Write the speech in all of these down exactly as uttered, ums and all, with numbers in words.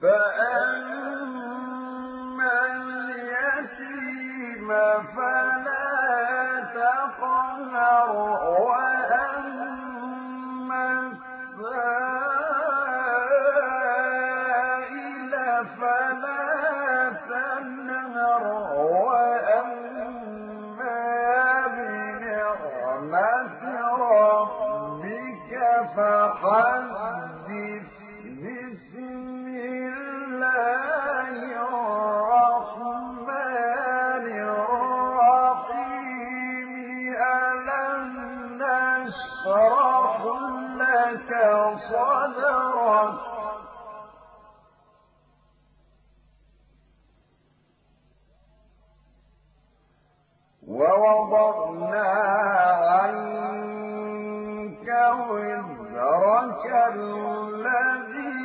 فأما اليتيم فلا تقهر وأما السائل فلا تنهر وأما بنعمة ربك فحدث. بسم الله الرحمن الرحيم. ألم نشرح لك صدرك ووضعنا عنك وزرك الذي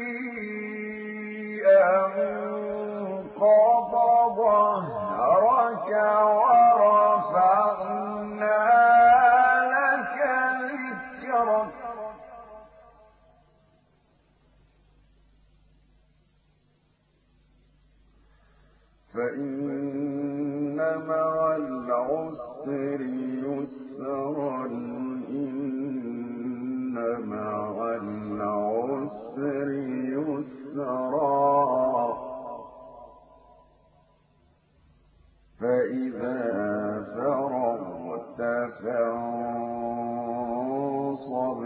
أنقض ظهرك ورفعنا لك ذكرك. فإن مع العسر يسرا إن مع العسر يسرا فإذا فرغت فانصب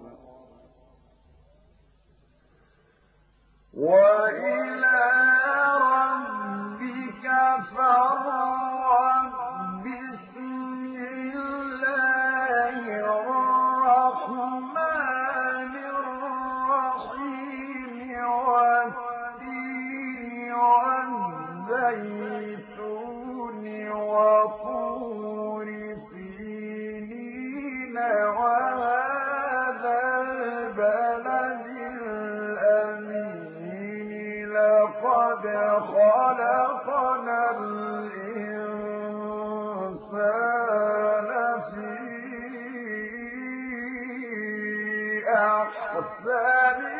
وإلى ربك فارغب. بسم الله الرحمن الرحيم. والتين والزيتون وطور سينين وهذا البلد الأمين. لقد خلقنا الإنسان في أحسن